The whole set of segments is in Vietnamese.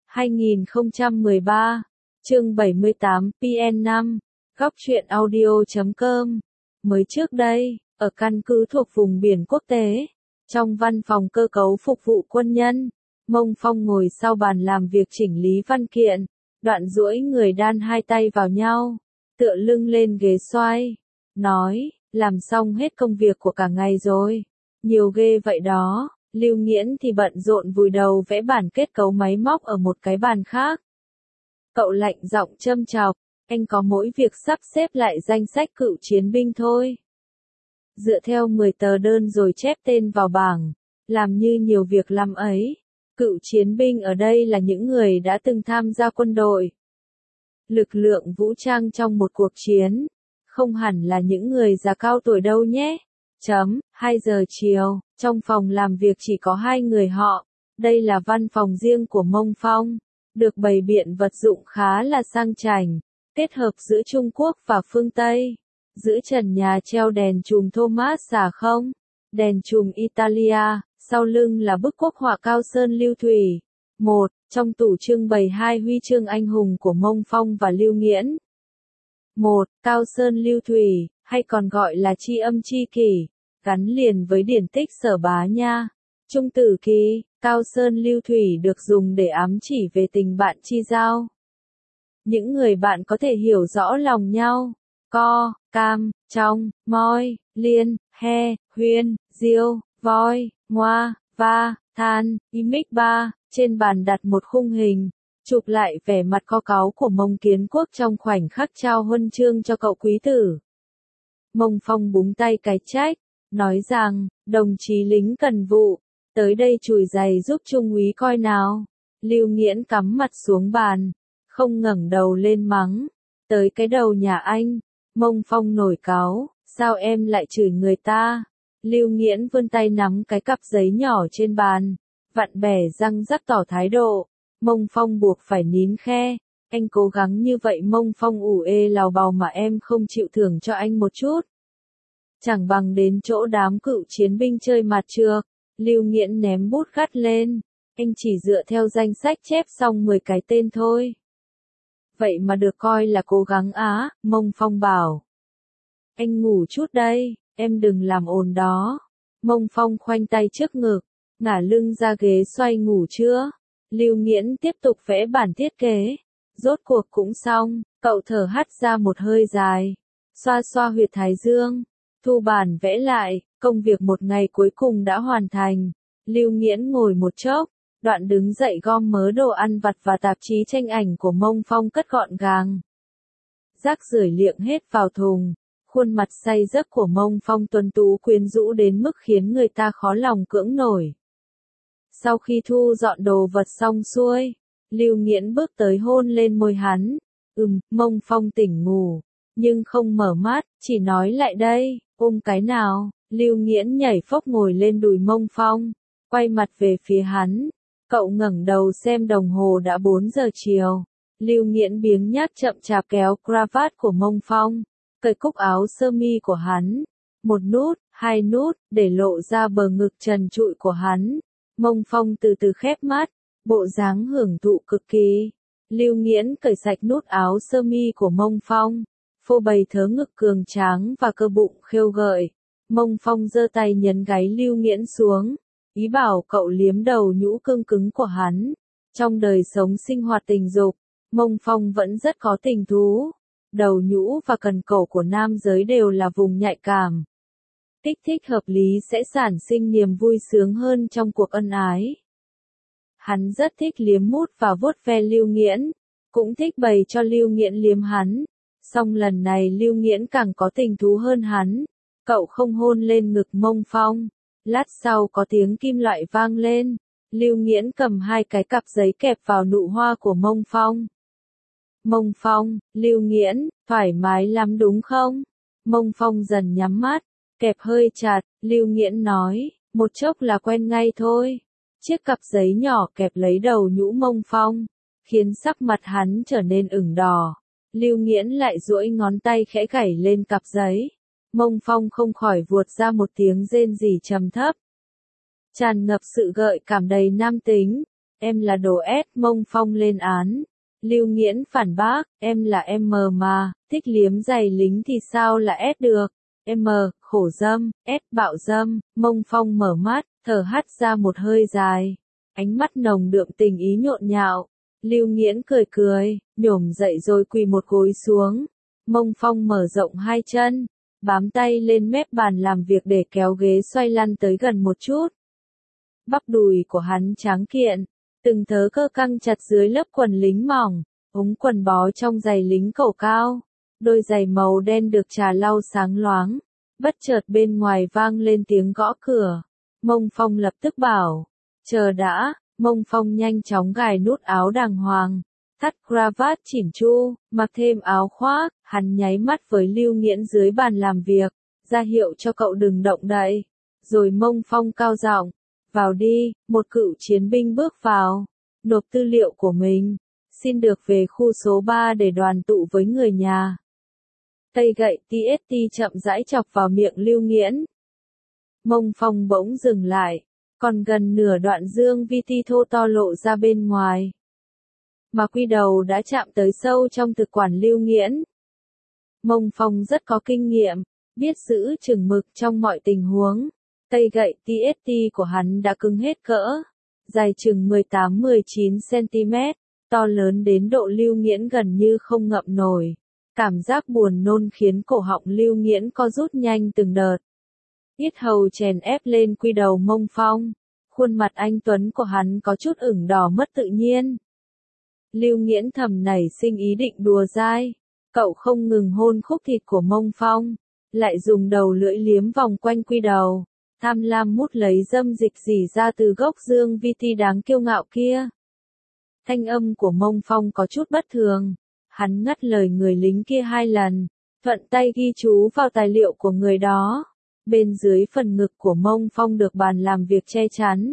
2013, chương 78, PN5, góc truyện audio.com. Mới trước đây, ở căn cứ thuộc vùng biển quốc tế, trong văn phòng cơ cấu phục vụ quân nhân, Mông Phong ngồi sau bàn làm việc chỉnh lý văn kiện, đoạn duỗi người đan hai tay vào nhau, tựa lưng lên ghế xoay, nói, làm xong hết công việc của cả ngày rồi, nhiều ghê vậy đó. Lưu Nghiễn thì bận rộn vùi đầu vẽ bản kết cấu máy móc ở một cái bàn khác. Cậu lạnh giọng châm chọc, anh có mỗi việc sắp xếp lại danh sách cựu chiến binh thôi. Dựa theo 10 tờ đơn rồi chép tên vào bảng, làm như nhiều việc lắm ấy. Cựu chiến binh ở đây là những người đã từng tham gia quân đội, lực lượng vũ trang trong một cuộc chiến, không hẳn là những người già cao tuổi đâu nhé. 2 giờ chiều, trong phòng làm việc chỉ có 2 người họ, đây là văn phòng riêng của Mông Phong, được bày biện vật dụng khá là sang chảnh, kết hợp giữa Trung Quốc và phương Tây. Giữa trần nhà treo đèn chùm Thomas xả không, đèn chùm Italia, sau lưng là bức quốc họa Cao Sơn Lưu Thủy. Trong tủ trưng bày 2 huy chương anh hùng của Mông Phong và Lưu Nghiễn. Cao Sơn Lưu Thủy, hay còn gọi là tri âm tri kỷ, gắn liền với điển tích Sở Bá Nha. Trung tử ký, Cao Sơn Lưu Thủy được dùng để ám chỉ về tình bạn chi giao. Những người bạn có thể hiểu rõ lòng nhau. Co, cam, trong, moi, liên, he, huyên, diêu, voi, ngoa, va, than, imic ba. Trên bàn đặt một khung hình, chụp lại vẻ mặt co cáu của Mông Kiến Quốc trong khoảnh khắc trao huân chương cho cậu quý tử. Mông Phong búng tay cái trách, nói rằng, đồng chí lính cần vụ, tới đây chùi giày giúp trung úy coi nào. Lưu Nghiễn cắm mặt xuống bàn, không ngẩng đầu lên mắng, tới cái đầu nhà anh. Mông Phong nổi cáu, sao em lại chửi người ta? Lưu Nghiễn vươn tay nắm cái cặp giấy nhỏ trên bàn, vặn bẻ răng rắc tỏ thái độ. Mông Phong buộc phải nín khe, anh cố gắng như vậy Mông Phong ủ ê lào bào mà em không chịu thưởng cho anh một chút. Chẳng bằng đến chỗ đám cựu chiến binh chơi mặt trược. Lưu Nghiễn ném bút gắt lên, anh chỉ dựa theo danh sách chép xong 10 cái tên thôi. Vậy mà được coi là cố gắng á, Mông Phong bảo. Anh ngủ chút đây, em đừng làm ồn đó. Mông Phong khoanh tay trước ngực, ngả lưng ra ghế xoay ngủ chưa? Lưu Nghiễn tiếp tục vẽ bản thiết kế. Rốt cuộc cũng xong, cậu thở hắt ra một hơi dài, xoa xoa huyệt thái dương, thu bản vẽ lại, công việc một ngày cuối cùng đã hoàn thành. Lưu Nghiễn ngồi một chốc, đoạn đứng dậy gom mớ đồ ăn vặt và tạp chí tranh ảnh của Mông Phong cất gọn gàng. Rác rưởi liệng hết vào thùng, khuôn mặt say giấc của Mông Phong tuấn tú quyến rũ đến mức khiến người ta khó lòng cưỡng nổi. Sau khi thu dọn đồ vật xong xuôi, Lưu Nghiễn bước tới hôn lên môi hắn. Mông Phong tỉnh ngủ, nhưng không mở mắt, chỉ nói lại đây, ôm cái nào. Lưu Nghiễn nhảy phốc ngồi lên đùi Mông Phong, quay mặt về phía hắn. Cậu ngẩng đầu xem đồng hồ đã 4 giờ chiều. Lưu Nghiễn biếng nhác chậm chạp kéo cravat của Mông Phong, cởi cúc áo sơ mi của hắn. 1 nút, 2 nút, để lộ ra bờ ngực trần trụi của hắn. Mông Phong từ từ khép mắt, bộ dáng hưởng thụ cực kỳ. Lưu Nghiễn cởi sạch nút áo sơ mi của Mông Phong, phô bày thớ ngực cường tráng và cơ bụng khêu gợi. Mông Phong giơ tay nhấn gáy Lưu Nghiễn xuống, ý bảo cậu liếm đầu nhũ cương cứng của hắn. Trong đời sống sinh hoạt tình dục, Mông Phong vẫn rất có tình thú. Đầu nhũ và cần cổ của nam giới đều là vùng nhạy cảm. Kích thích hợp lý sẽ sản sinh niềm vui sướng hơn trong cuộc ân ái. Hắn rất thích liếm mút và vuốt ve Lưu Nghiễn, cũng thích bày cho Lưu Nghiễn liếm hắn. Song lần này Lưu Nghiễn càng có tình thú hơn hắn. Cậu không hôn lên ngực Mông Phong. Lát sau có tiếng kim loại vang lên. Lưu Nghiễn cầm 2 cái cặp giấy kẹp vào nụ hoa của Mông Phong. Mông Phong, Lưu Nghiễn, thoải mái lắm đúng không? Mông Phong dần nhắm mắt, kẹp hơi chặt. Lưu Nghiễn nói, một chốc là quen ngay thôi. Chiếc cặp giấy nhỏ kẹp lấy đầu nhũ Mông Phong, khiến sắc mặt hắn trở nên ửng đỏ. Lưu Nghiễn lại duỗi ngón tay khẽ gảy lên cặp giấy. Mông Phong không khỏi vuột ra một tiếng rên rỉ trầm thấp, tràn ngập sự gợi cảm đầy nam tính. em là đồ S, Mông Phong lên án. Lưu Nghiễn phản bác, em là M mà, thích liếm giày lính thì sao là S được. M, khổ dâm, S, bạo dâm. Mông Phong mở mắt, thở hắt ra một hơi dài. Ánh mắt nồng đượm tình ý nhộn nhạo. Lưu Nghiễn cười cười, nhổm dậy rồi quỳ một gối xuống. Mông Phong mở rộng hai chân, bám tay lên mép bàn làm việc để kéo ghế xoay lăn tới gần một chút. Bắp đùi của hắn tráng kiện, từng thớ cơ căng chặt dưới lớp quần lính mỏng, ống quần bó trong giày lính cổ cao. Đôi giày màu đen được trà lau sáng loáng. Bất chợt bên ngoài vang lên tiếng gõ cửa. Mông Phong lập tức bảo, chờ đã. Mông Phong nhanh chóng gài nút áo đàng hoàng, thắt cravat chỉn chu, mặc thêm áo khoác, hắn nháy mắt với Lưu Nghiễn dưới bàn làm việc, ra hiệu cho cậu đừng động đậy. Rồi Mông Phong cao giọng, vào đi. Một cựu chiến binh bước vào, nộp tư liệu của mình, xin được về khu số 3 để đoàn tụ với người nhà. Tay gậy TST chậm rãi chọc vào miệng Lưu Nghiễn. Mông Phong bỗng dừng lại, còn gần nửa đoạn dương VT thô to lộ ra bên ngoài. Mà quy đầu đã chạm tới sâu trong thực quản Lưu Nghiễn. Mông Phong rất có kinh nghiệm, biết giữ chừng mực trong mọi tình huống. Tay gậy TST của hắn đã cứng hết cỡ, dài chừng 18-19 cm, to lớn đến độ Lưu Nghiễn gần như không ngậm nổi. Cảm giác buồn nôn khiến cổ họng Lưu Nghiễn co rút nhanh từng đợt. Yết hầu chèn ép lên quy đầu Mông Phong. Khuôn mặt anh tuấn của hắn có chút ửng đỏ mất tự nhiên. Lưu Nghiễn thầm nảy sinh ý định đùa dai. Cậu không ngừng hôn khúc thịt của Mông Phong, lại dùng đầu lưỡi liếm vòng quanh quy đầu, tham lam mút lấy dâm dịch rỉ ra từ gốc dương VT đáng kiêu ngạo kia. Thanh âm của Mông Phong có chút bất thường. Hắn ngắt lời người lính kia 2 lần, thuận tay ghi chú vào tài liệu của người đó. Bên dưới phần ngực của Mông Phong được bàn làm việc che chắn.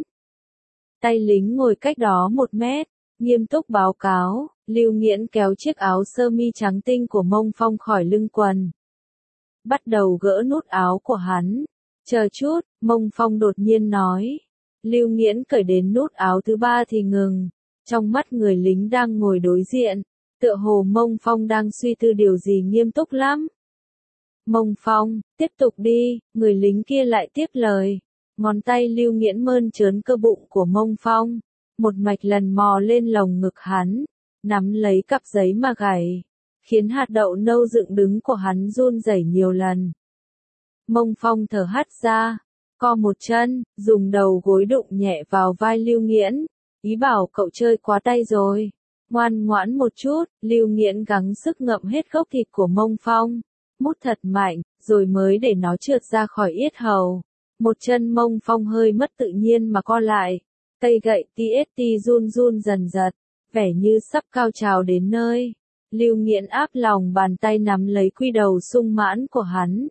Tay lính ngồi cách đó 1 mét, nghiêm túc báo cáo. Lưu Nghiễn kéo chiếc áo sơ mi trắng tinh của Mông Phong khỏi lưng quần, bắt đầu gỡ nút áo của hắn. Chờ chút, Mông Phong đột nhiên nói. Lưu Nghiễn cởi đến nút áo thứ 3 thì ngừng. Trong mắt người lính đang ngồi đối diện, tựa hồ Mông Phong đang suy tư điều gì nghiêm túc lắm. Mông Phong, tiếp tục đi. Người lính kia lại tiếp lời. Ngón tay Lưu Nghiễn mơn trớn cơ bụng của Mông Phong, một mạch lần mò lên lồng ngực hắn, nắm lấy cặp giấy mà gảy, khiến hạt đậu nâu dựng đứng của hắn run rẩy nhiều lần. Mông Phong thở hắt ra, co một chân, dùng đầu gối đụng nhẹ vào vai Lưu Nghiễn, ý bảo cậu chơi quá tay rồi. Ngoan ngoãn một chút. Lưu Nghiễn gắng sức ngậm hết gốc thịt của Mông Phong, mút thật mạnh, rồi mới để nó trượt ra khỏi yết hầu. Một chân Mông Phong hơi mất tự nhiên mà co lại. Tay gậy TST run run dần dật, vẻ như sắp cao trào đến nơi. Lưu Nghiễn áp lòng bàn tay nắm lấy quy đầu sung mãn của hắn.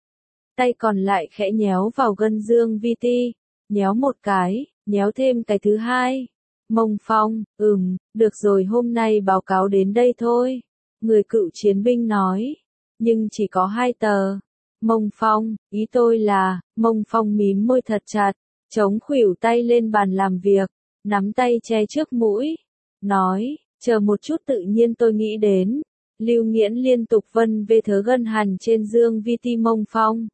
Tay còn lại khẽ nhéo vào gân dương VT, nhéo một cái, nhéo thêm cái thứ hai. Mông Phong, được rồi, hôm nay báo cáo đến đây thôi. Người cựu chiến binh nói. Nhưng chỉ có 2 tờ. Mông Phong, ý tôi là. Mông Phong mím môi thật chặt, chống khuỷu tay lên bàn làm việc, nắm tay che trước mũi, nói, chờ một chút, tự nhiên tôi nghĩ đến. Lưu Nghiễn liên tục vân vê thớ gân hằn trên dương VT Mông Phong.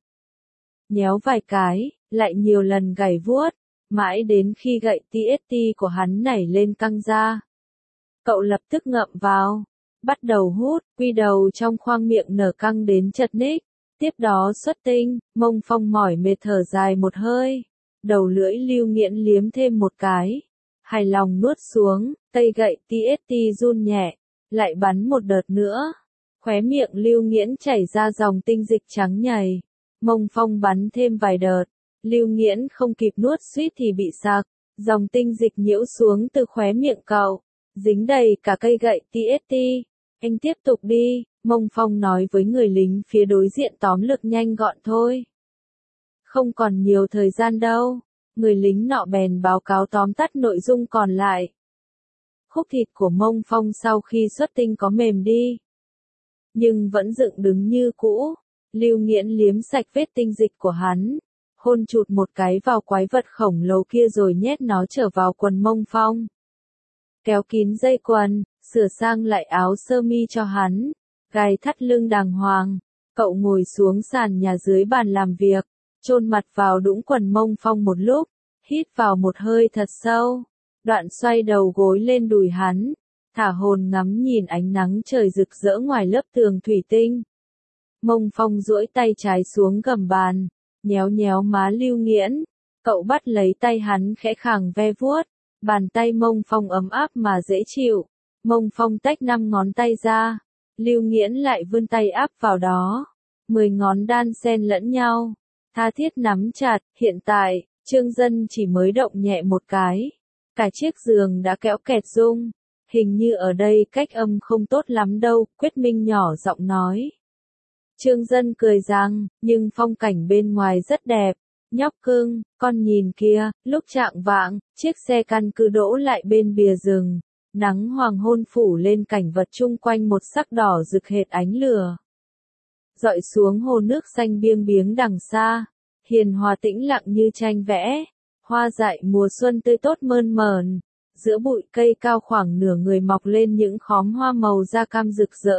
Nhéo vài cái, lại nhiều lần gảy vuốt, mãi đến khi gậy TST của hắn nảy lên căng ra. Cậu lập tức ngậm vào, bắt đầu hút, quy đầu trong khoang miệng nở căng đến chật ních. Tiếp đó xuất tinh. Mông Phong mỏi mệt thở dài một hơi. Đầu lưỡi Lưu Nghiễn liếm thêm một cái, hài lòng nuốt xuống. Tay gậy TST run nhẹ, lại bắn một đợt nữa. Khóe miệng Lưu Nghiễn chảy ra dòng tinh dịch trắng nhầy. Mông Phong bắn thêm vài đợt. Lưu Nghiễn không kịp nuốt suýt thì bị sặc. Dòng tinh dịch nhiễu xuống từ khóe miệng cậu, dính đầy cả cây gậy TST. Anh tiếp tục đi. Mông Phong nói với người lính phía đối diện, tóm lược nhanh gọn thôi. Không còn nhiều thời gian đâu. Người lính nọ bèn báo cáo tóm tắt nội dung còn lại. Khúc thịt của Mông Phong sau khi xuất tinh có mềm đi, nhưng vẫn dựng đứng như cũ. Lưu Nghiễn liếm sạch vết tinh dịch của hắn, hôn chụt một cái vào quái vật khổng lồ kia rồi nhét nó trở vào quần Mông Phong. kéo kín dây quần, sửa sang lại áo sơ mi cho hắn, gài thắt lưng đàng hoàng. Cậu ngồi xuống sàn nhà dưới bàn làm việc, chôn mặt vào đũng quần Mông Phong một lúc, hít vào một hơi thật sâu, đoạn xoay đầu gối lên đùi hắn, thả hồn ngắm nhìn ánh nắng trời rực rỡ ngoài lớp tường thủy tinh. Mông Phong duỗi tay trái xuống gầm bàn, nhéo nhéo má Lưu Nghiễn, cậu bắt lấy tay hắn khẽ khàng ve vuốt, bàn tay Mông Phong ấm áp mà dễ chịu. Mông Phong tách 5 ngón tay ra, Lưu Nghiễn lại vươn tay áp vào đó, 10 ngón đan xen lẫn nhau, tha thiết nắm chặt. Hiện tại, Trương Dân chỉ mới động nhẹ một cái, cả chiếc giường đã kéo kẹt rung. Hình như ở đây cách âm không tốt lắm đâu, Quyết Minh nhỏ giọng nói. Trương Dân cười rằng, nhưng phong cảnh bên ngoài rất đẹp. Nhóc cưng, con nhìn kia, lúc chạng vạng, chiếc xe căn cứ đỗ lại bên bìa rừng. Nắng hoàng hôn phủ lên cảnh vật chung quanh một sắc đỏ rực hệt ánh lửa. Dọi xuống hồ nước xanh biêng biếng đằng xa, hiền hòa tĩnh lặng như tranh vẽ. Hoa dại mùa xuân tươi tốt mơn mởn, giữa bụi cây cao khoảng nửa người mọc lên những khóm hoa màu da cam rực rỡ,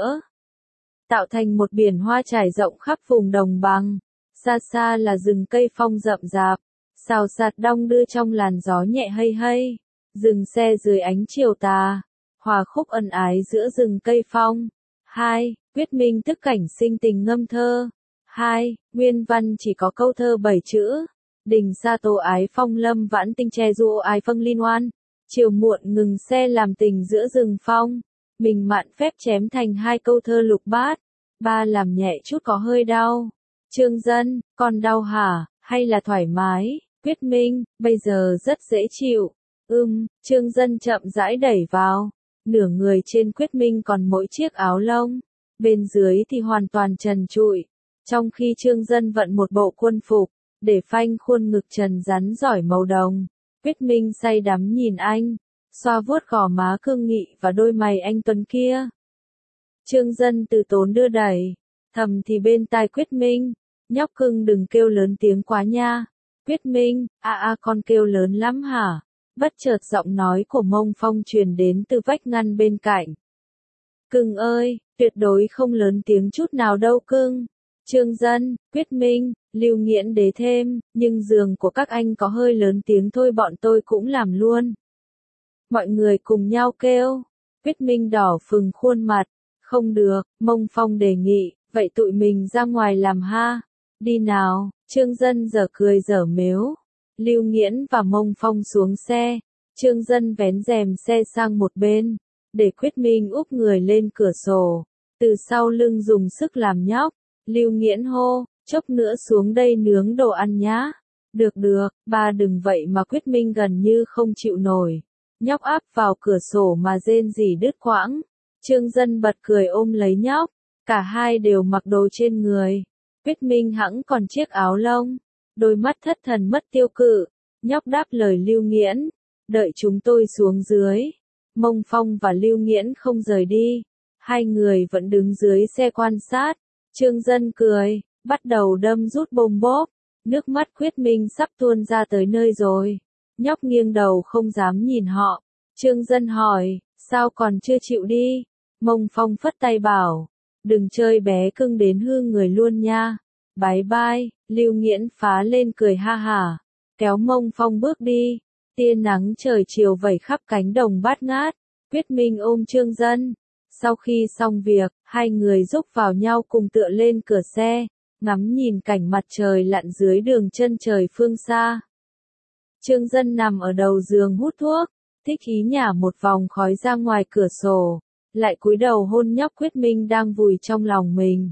tạo thành một biển hoa trải rộng khắp vùng đồng bằng. Xa xa là rừng cây phong rậm rạp, xào xạc đong đưa trong làn gió nhẹ hây hây. Dừng xe dưới ánh chiều tà, hòa khúc ân ái giữa rừng cây phong. 2. Quyết Minh thức cảnh sinh tình ngâm thơ. 2. Nguyên văn chỉ có câu thơ 7 chữ. Đình sa tô ái phong lâm vãn tinh che du ái phân liên oan. Chiều muộn ngừng xe làm tình giữa rừng phong. Mình mạn phép chém thành 2 câu thơ lục bát. 3. Làm nhẹ chút có hơi đau. Trương Dân, còn đau hả, hay là thoải mái? Quyết Minh, bây giờ rất dễ chịu. Trương Dân chậm rãi đẩy vào. Nửa người trên Quyết Minh còn mỗi chiếc áo lông, bên dưới thì hoàn toàn trần trụi. Trong khi Trương Dân vận một bộ quân phục, để phanh khuôn ngực trần rắn giỏi màu đồng. Quyết Minh say đắm nhìn anh, xoa vuốt gò má cương nghị và đôi mày anh tuấn kia. Trương Dân từ tốn đưa đẩy, thầm thì bên tai Quyết Minh, nhóc cưng đừng kêu lớn tiếng quá nha. Quyết Minh, con kêu lớn lắm hả? Bất chợt giọng nói của Mông Phong truyền đến từ vách ngăn bên cạnh. Cưng ơi, tuyệt đối không lớn tiếng chút nào đâu cưng. Trương Dân, Quyết Minh, Lưu Nghiễn đế thêm, nhưng giường của các anh có hơi lớn tiếng thôi bọn tôi cũng làm luôn. Mọi người cùng nhau kêu. Quyết Minh đỏ phừng khuôn mặt. Không được, Mông Phong đề nghị, vậy tụi mình ra ngoài làm ha. Đi nào. Trương Dân giở cười giở mếu. Lưu Nghiễn và Mông Phong xuống xe. Trương Dân vén rèm xe sang một bên, để Quyết Minh úp người lên cửa sổ. Từ sau lưng dùng sức làm nhóc. Lưu Nghiễn hô, chốc nữa xuống đây nướng đồ ăn nhá. Được được, ba đừng vậy mà. Quyết Minh gần như không chịu nổi. Nhóc áp vào cửa sổ mà rên rỉ đứt quãng. Trương Dân bật cười ôm lấy nhóc. Cả hai đều mặc đồ trên người. Quyết Minh hẵng còn chiếc áo lông. Đôi mắt thất thần mất tiêu cự. Nhóc đáp lời Lưu Nghiễn. Đợi chúng tôi xuống dưới. Mông Phong và Lưu Nghiễn không rời đi. Hai người vẫn đứng dưới xe quan sát. Trương Dân cười, bắt đầu đâm rút bôm bốp. Nước mắt Quyết Minh sắp tuôn ra tới nơi rồi. Nhóc nghiêng đầu không dám nhìn họ. Trương Dân hỏi, sao còn chưa chịu đi? Mông Phong phất tay bảo, đừng chơi bé cưng đến hư người luôn nha. Bye bye. Lưu Nghiễn phá lên cười ha hả, kéo Mông Phong bước đi. Tia nắng trời chiều vẩy khắp cánh đồng bát ngát. Quyết Minh ôm Trương Dân. Sau khi xong việc, hai người rúc vào nhau cùng tựa lên cửa xe, ngắm nhìn cảnh mặt trời lặn dưới đường chân trời phương xa. Trương Dân nằm ở đầu giường hút thuốc, thích ý nhả một vòng khói ra ngoài cửa sổ, lại cúi đầu hôn nhóc Quyết Minh đang vùi trong lòng mình.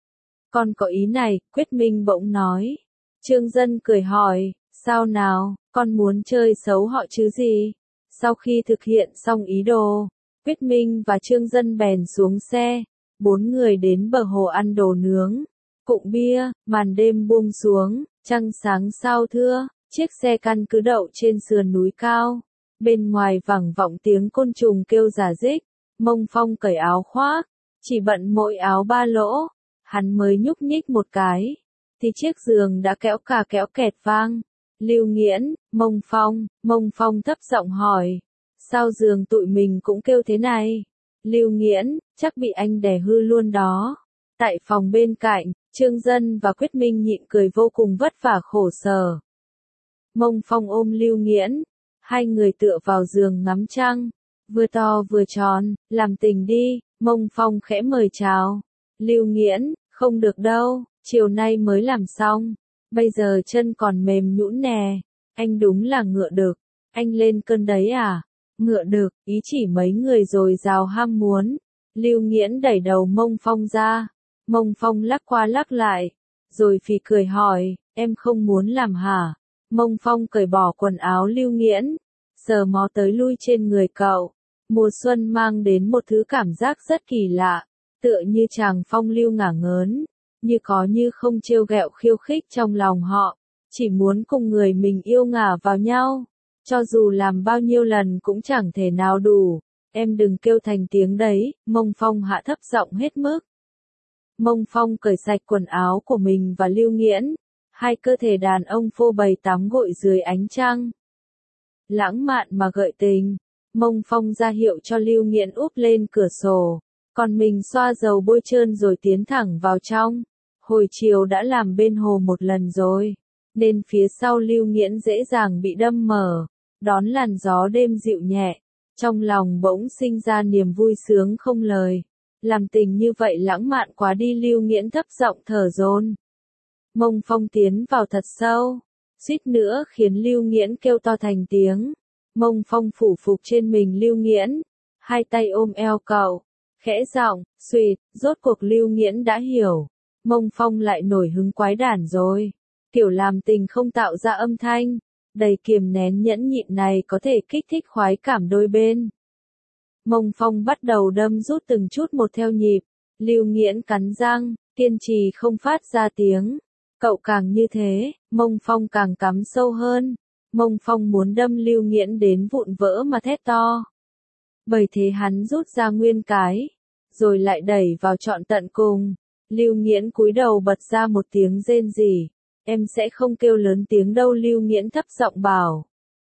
Con có ý này, Quyết Minh bỗng nói. Trương Dân cười hỏi, sao nào, con muốn chơi xấu họ chứ gì? Sau khi thực hiện xong ý đồ, Quyết Minh và Trương Dân bèn xuống xe. 4 người đến bờ hồ ăn đồ nướng, cụng bia. Màn đêm buông xuống, trăng sáng sao thưa. Chiếc xe căn cứ đậu trên sườn núi cao. Bên ngoài vẳng vọng tiếng côn trùng kêu rả rích. Mông Phong cởi áo khoác, chỉ bận mỗi áo ba lỗ. Hắn mới nhúc nhích một cái, thì chiếc giường đã kéo cả kéo kẹt vang. Lưu Nghiễn, Mông Phong thấp giọng hỏi, Sao giường tụi mình cũng kêu thế này? Lưu Nghiễn, chắc bị anh đè hư luôn đó. Tại phòng bên cạnh, Trương Dân và Quyết Minh nhịn cười vô cùng vất vả khổ sở. Mông Phong ôm Lưu Nghiễn, hai người tựa vào giường ngắm trăng, vừa to vừa tròn, làm tình đi. Mông Phong khẽ mời chào. Lưu Nghiễn, không được đâu, chiều nay mới làm xong, bây giờ chân còn mềm nhũn nè. Anh đúng là ngựa đực, anh lên cơn đấy à? Ngựa đực, ý chỉ mấy người rồi rào ham muốn. Lưu Nghiễn đẩy đầu Mông Phong ra. Mông Phong lắc qua lắc lại, rồi phì cười hỏi, em không muốn làm hả? Mông Phong cởi bỏ quần áo Lưu Nghiễn, sờ mó tới lui trên người cậu. Mùa xuân mang đến một thứ cảm giác rất kỳ lạ, tựa như chàng phong lưu ngả ngớn, như có như không trêu ghẹo khiêu khích trong lòng họ, chỉ muốn cùng người mình yêu ngả vào nhau, cho dù làm bao nhiêu lần cũng chẳng thể nào đủ. Em đừng kêu thành tiếng đấy, Mông Phong hạ thấp giọng hết mức. Mông Phong cởi sạch quần áo của mình và Lưu Nghiễn, hai cơ thể đàn ông phô bày tắm gội dưới ánh trăng. Lãng mạn mà gợi tình, Mông Phong ra hiệu cho Lưu Nghiễn úp lên cửa sổ, còn mình xoa dầu bôi trơn rồi tiến thẳng vào trong. Hồi chiều đã làm bên hồ một lần rồi, nên phía sau Lưu Nghiễn dễ dàng bị đâm mở, đón làn gió đêm dịu nhẹ, trong lòng bỗng sinh ra niềm vui sướng không lời. Làm tình như vậy lãng mạn quá đi. Lưu Nghiễn thấp giọng thở dồn. Mông Phong tiến vào thật sâu, suýt nữa khiến Lưu Nghiễn kêu to thành tiếng. Mông Phong phủ phục trên mình Lưu Nghiễn, hai tay ôm eo cậu, khẽ giọng, "Xuyệt", rốt cuộc Lưu Nghiễn đã hiểu. Mông Phong lại nổi hứng quái đản rồi. Kiểu làm tình không tạo ra âm thanh, đầy kiềm nén nhẫn nhịn này có thể kích thích khoái cảm đôi bên. Mông Phong bắt đầu đâm rút từng chút một theo nhịp. Lưu Nghiễn cắn răng, kiên trì không phát ra tiếng. Cậu càng như thế, Mông Phong càng cắm sâu hơn. Mông Phong muốn đâm Lưu Nghiễn đến vụn vỡ mà thét to. Bởi thế hắn rút ra nguyên cái, rồi lại đẩy vào trọn tận cùng. Lưu Nghiễn cúi đầu bật ra một tiếng rên rỉ. Em sẽ không kêu lớn tiếng đâu, Lưu Nghiễn thấp giọng bảo.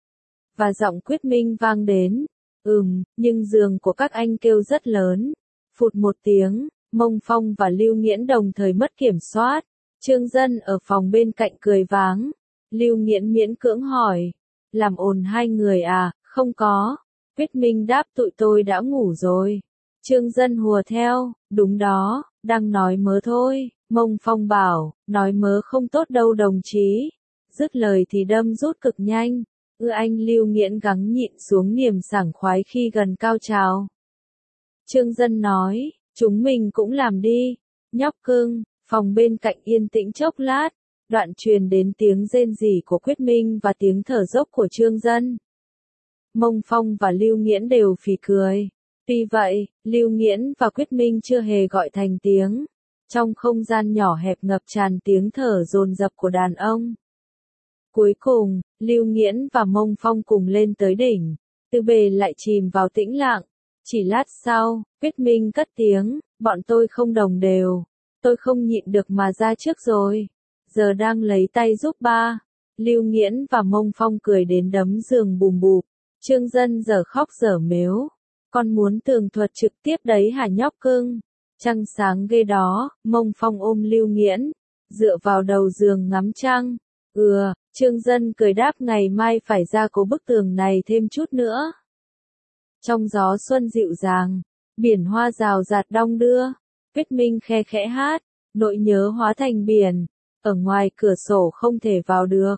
Và giọng Quyết Minh vang đến. Nhưng giường của các anh kêu rất lớn. Phụt một tiếng, Mông Phong và Lưu Nghiễn đồng thời mất kiểm soát. Trương Dân ở phòng bên cạnh cười váng. Lưu Nghiễn miễn cưỡng hỏi. Làm ồn hai người à? Không có. Quyết Minh đáp, tụi tôi đã ngủ rồi. Trương Dân hùa theo. Đúng đó, đang nói mớ thôi. Mông Phong bảo, nói mớ không tốt đâu đồng chí. Dứt lời thì đâm rút cực nhanh. Anh Lưu Nghiễn gắng nhịn xuống niềm sảng khoái khi gần cao trào. Trương Dân nói, chúng mình cũng làm đi. Nhóc cưng. Phòng bên cạnh yên tĩnh chốc lát, đoạn truyền đến tiếng rên rỉ của Quyết Minh và tiếng thở dốc của Trương Dân. Mông Phong và Lưu Nghiễn đều phì cười. Tuy vậy, Lưu Nghiễn và Quyết Minh chưa hề gọi thành tiếng. Trong không gian nhỏ hẹp ngập tràn tiếng thở dồn dập của đàn ông. Cuối cùng, Lưu Nghiễn và Mông Phong cùng lên tới đỉnh. Từ bề lại chìm vào tĩnh lặng. Chỉ lát sau, Quyết Minh cất tiếng, bọn tôi không đồng đều. Tôi không nhịn được mà ra trước rồi. Giờ đang lấy tay giúp ba. Lưu Nghiễn và Mông Phong cười đến đấm giường bùm bụp. Trương Dân giờ khóc giờ mếu. Con muốn tường thuật trực tiếp đấy hả nhóc cưng? Trăng sáng ghê đó. Mông Phong ôm Lưu Nghiễn, dựa vào đầu giường ngắm trăng. Trương Dân cười đáp, ngày mai phải ra cố bức tường này thêm chút nữa. Trong gió xuân dịu dàng, biển hoa rào rạt đong đưa. Quyết Minh khe khẽ hát, nỗi nhớ hóa thành biển, ở ngoài cửa sổ không thể vào được.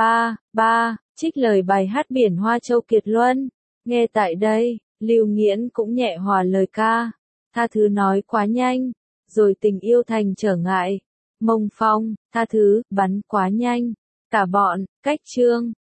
Ba, trích lời bài hát Biển Hoa Châu Kiệt Luân. Nghe tại đây, Lưu Nghiễn cũng nhẹ hòa lời ca. Tha thứ nói quá nhanh, rồi tình yêu thành trở ngại. Mông Phong, tha thứ, bắn quá nhanh. Cả bọn, cách chương.